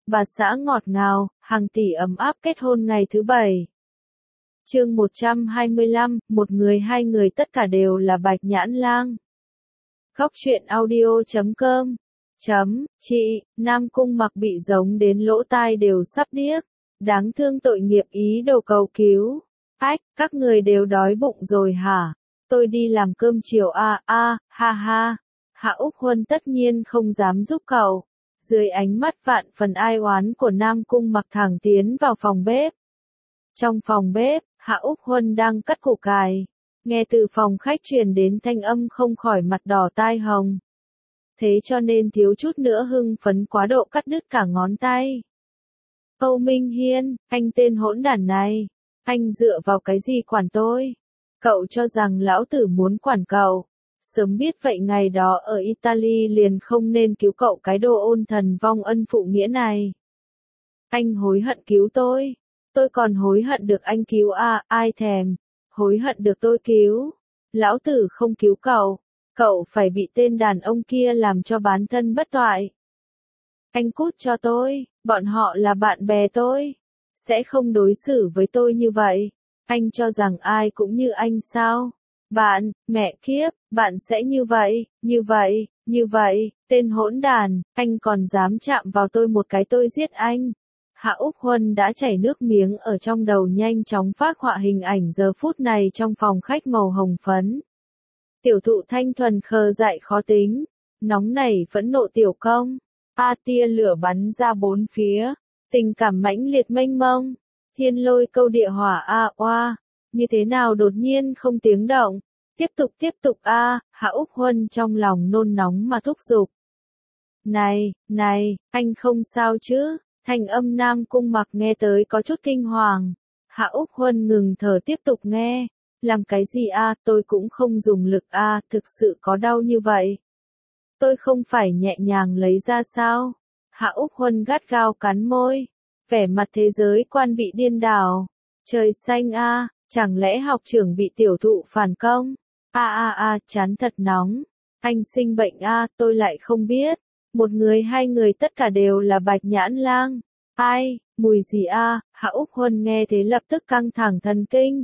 bà xã ngọt ngào, hàng tỷ ấm áp kết hôn ngày thứ 7. Chương 125, một người hai người tất cả đều là Bạch Nhãn Lang. Góc truyện audio.com. Chị, Nam Cung Mặc bị giống đến lỗ tai đều sắp điếc. Đáng thương tội nghiệp ý đồ cầu cứu. Ách, các người đều đói bụng rồi hả? Tôi đi làm cơm chiều ha ha. Hạ Úc Huân tất nhiên không dám giúp cậu. Dưới ánh mắt vạn phần ai oán của Nam Cung Mặc thẳng tiến vào phòng bếp. Trong phòng bếp, Hạ Úc Huân đang cắt củ cải. Nghe từ phòng khách truyền đến thanh âm không khỏi mặt đỏ tai hồng. Thế cho nên thiếu chút nữa hưng phấn quá độ cắt đứt cả ngón tay. Âu Minh Hiên, anh tên hỗn đản này. Anh dựa vào cái gì quản tôi? Cậu cho rằng lão tử muốn quản cậu. Sớm biết vậy ngày đó ở Italy liền không nên cứu cậu cái đồ ôn thần vong ân phụ nghĩa này. Anh hối hận cứu tôi. Tôi còn hối hận được anh cứu ai thèm. Hối hận được tôi cứu. Lão tử không cứu cậu. Cậu phải bị tên đàn ông kia làm cho bán thân bất toại. Anh cút cho tôi, bọn họ là bạn bè tôi. Sẽ không đối xử với tôi như vậy. Anh cho rằng ai cũng như anh sao? Bạn, mẹ kiếp, bạn sẽ như vậy, tên hỗn đàn, anh còn dám chạm vào tôi một cái tôi giết anh. Hạ Úc Huân đã chảy nước miếng ở trong đầu nhanh chóng phác họa hình ảnh giờ phút này trong phòng khách màu hồng phấn. Tiểu thụ thanh thuần khờ dại khó tính, nóng nảy phẫn nộ tiểu công, tia lửa bắn ra bốn phía, tình cảm mãnh liệt mênh mông, thiên lôi câu địa hỏa oa, như thế nào đột nhiên không tiếng động, tiếp tục Hạ Úc Huân trong lòng nôn nóng mà thúc giục. Này, anh không sao chứ? Thanh âm Nam Cung Mặc nghe tới có chút kinh hoàng. Hạ Úc Huân ngừng thở tiếp tục nghe. Làm cái gì tôi cũng không dùng lực thực sự có đau như vậy. Tôi không phải nhẹ nhàng lấy ra sao? Hạ Úc Huân gắt gao cắn môi. Vẻ mặt thế giới quan bị điên đảo. Trời xanh chẳng lẽ học trưởng bị tiểu thụ phản công? Chán thật nóng. Anh sinh bệnh tôi lại không biết. Một người hai người tất cả đều là Bạch Nhãn Lang. Ai, mùi gì Hạ Úc Huân nghe thế lập tức căng thẳng thần kinh.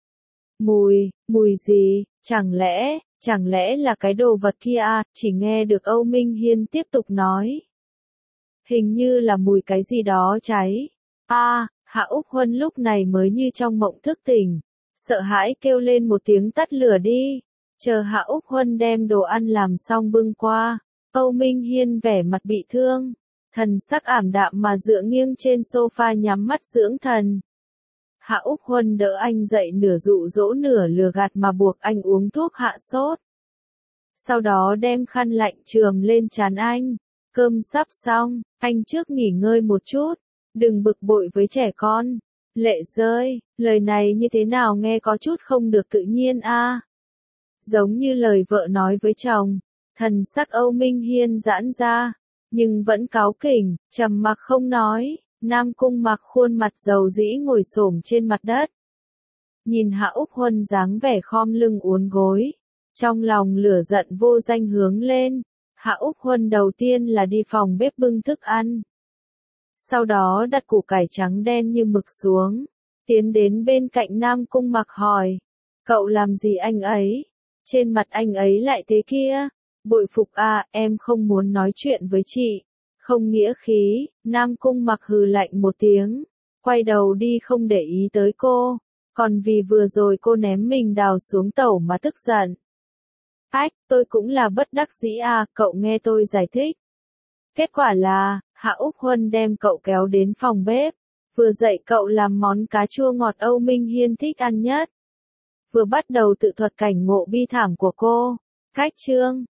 Mùi gì, chẳng lẽ là cái đồ vật kia chỉ nghe được Âu Minh Hiên tiếp tục nói. Hình như là mùi cái gì đó cháy. Hạ Úc Huân lúc này mới như trong mộng thức tỉnh. Sợ hãi kêu lên một tiếng tắt lửa đi. Chờ Hạ Úc Huân đem đồ ăn làm xong bưng qua. Âu Minh Hiên vẻ mặt bị thương. Thần sắc ảm đạm mà dựa nghiêng trên sofa nhắm mắt dưỡng thần. Hạ Úc Huân đỡ anh dậy nửa dụ dỗ nửa lừa gạt mà buộc anh uống thuốc hạ sốt. Sau đó đem khăn lạnh chườm lên trán anh. Cơm sắp xong, anh trước nghỉ ngơi một chút. Đừng bực bội với trẻ con. Lệ rơi, lời này như thế nào nghe có chút không được tự nhiên Giống như lời vợ nói với chồng. Thần sắc Âu Minh Hiên giãn ra. Nhưng vẫn cáu kỉnh, trầm mặc không nói. Nam Cung Mặc khuôn mặt dầu dĩ ngồi xổm trên mặt đất. Nhìn Hạ Úc Huân dáng vẻ khom lưng uốn gối. Trong lòng lửa giận vô danh hướng lên. Hạ Úc Huân đầu tiên là đi phòng bếp bưng thức ăn. Sau đó đặt củ cải trắng đen như mực xuống. Tiến đến bên cạnh Nam Cung Mặc hỏi. Cậu làm gì anh ấy? Trên mặt anh ấy lại thế kia. Bội phục em không muốn nói chuyện với chị. Không nghĩa khí, Nam Cung Mặc hừ lạnh một tiếng. Quay đầu đi không để ý tới cô. Còn vì vừa rồi cô ném mình đào xuống tẩu mà tức giận. Tôi cũng là bất đắc dĩ cậu nghe tôi giải thích. Kết quả là, Hạ Úc Huân đem cậu kéo đến phòng bếp. Vừa dạy cậu làm món cá chua ngọt Âu Minh Hiên thích ăn nhất. Vừa bắt đầu tự thuật cảnh ngộ bi thảm của cô. Cách chương.